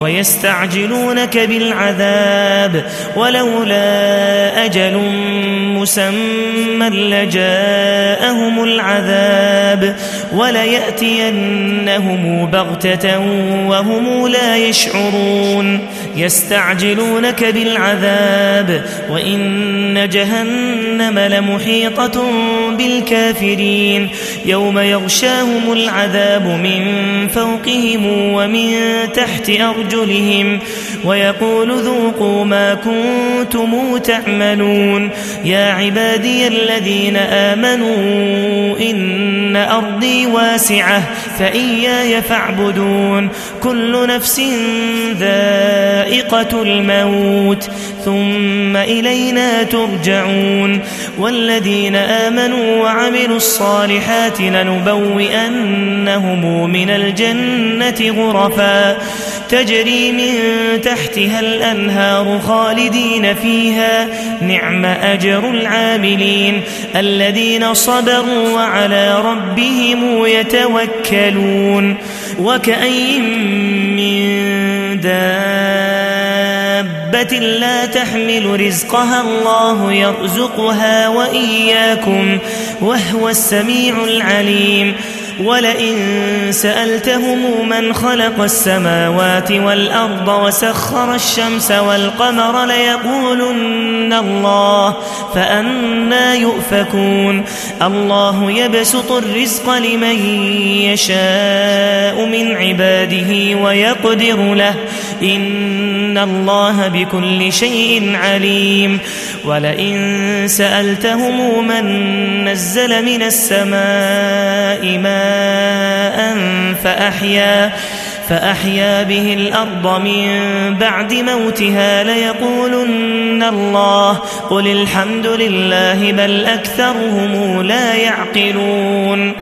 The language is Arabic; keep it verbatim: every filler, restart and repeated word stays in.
ويستعجلونك بالعذاب ولولا أجل مسمى لجاءهم العذاب وليأتينهم بغتة وهم لا يشعرون يستعجلونك بالعذاب وإن جهنم لمحيطة بالكافرين يوم يغشاهم العذاب من فوقهم ومن تحت أرجلهم ويقول ذوقوا ما كنتم تعملون يا عبادي الذين آمنوا إن أرضي واسعة فإياي فاعبدون كل نفس ذائقة الموت ثم إلينا ترجعون والذين آمنوا وعملوا الصالحات لنبوئنهم من الجنة غرفا تجري من تحتها الأنهار خالدين فيها نعم أجر العاملين الذين صبروا وعلى ربهم يتوكلون وكأي من دابة لا تحمل رزقها الله يرزقها وإياكم وهو السميع العليم ولئن سألتهم من خلق السماوات والأرض وسخر الشمس والقمر ليقولن الله فأنى يؤفكون الله يبسط الرزق لمن يشاء من عباده ويقدر له إن الله بكل شيء عليم ولئن سألتهم من نزل من السماء ماء فأحيا فأحيا به الأرض من بعد موتها ليقولن الله قل الحمد لله بل أكثرهم لا يعقلون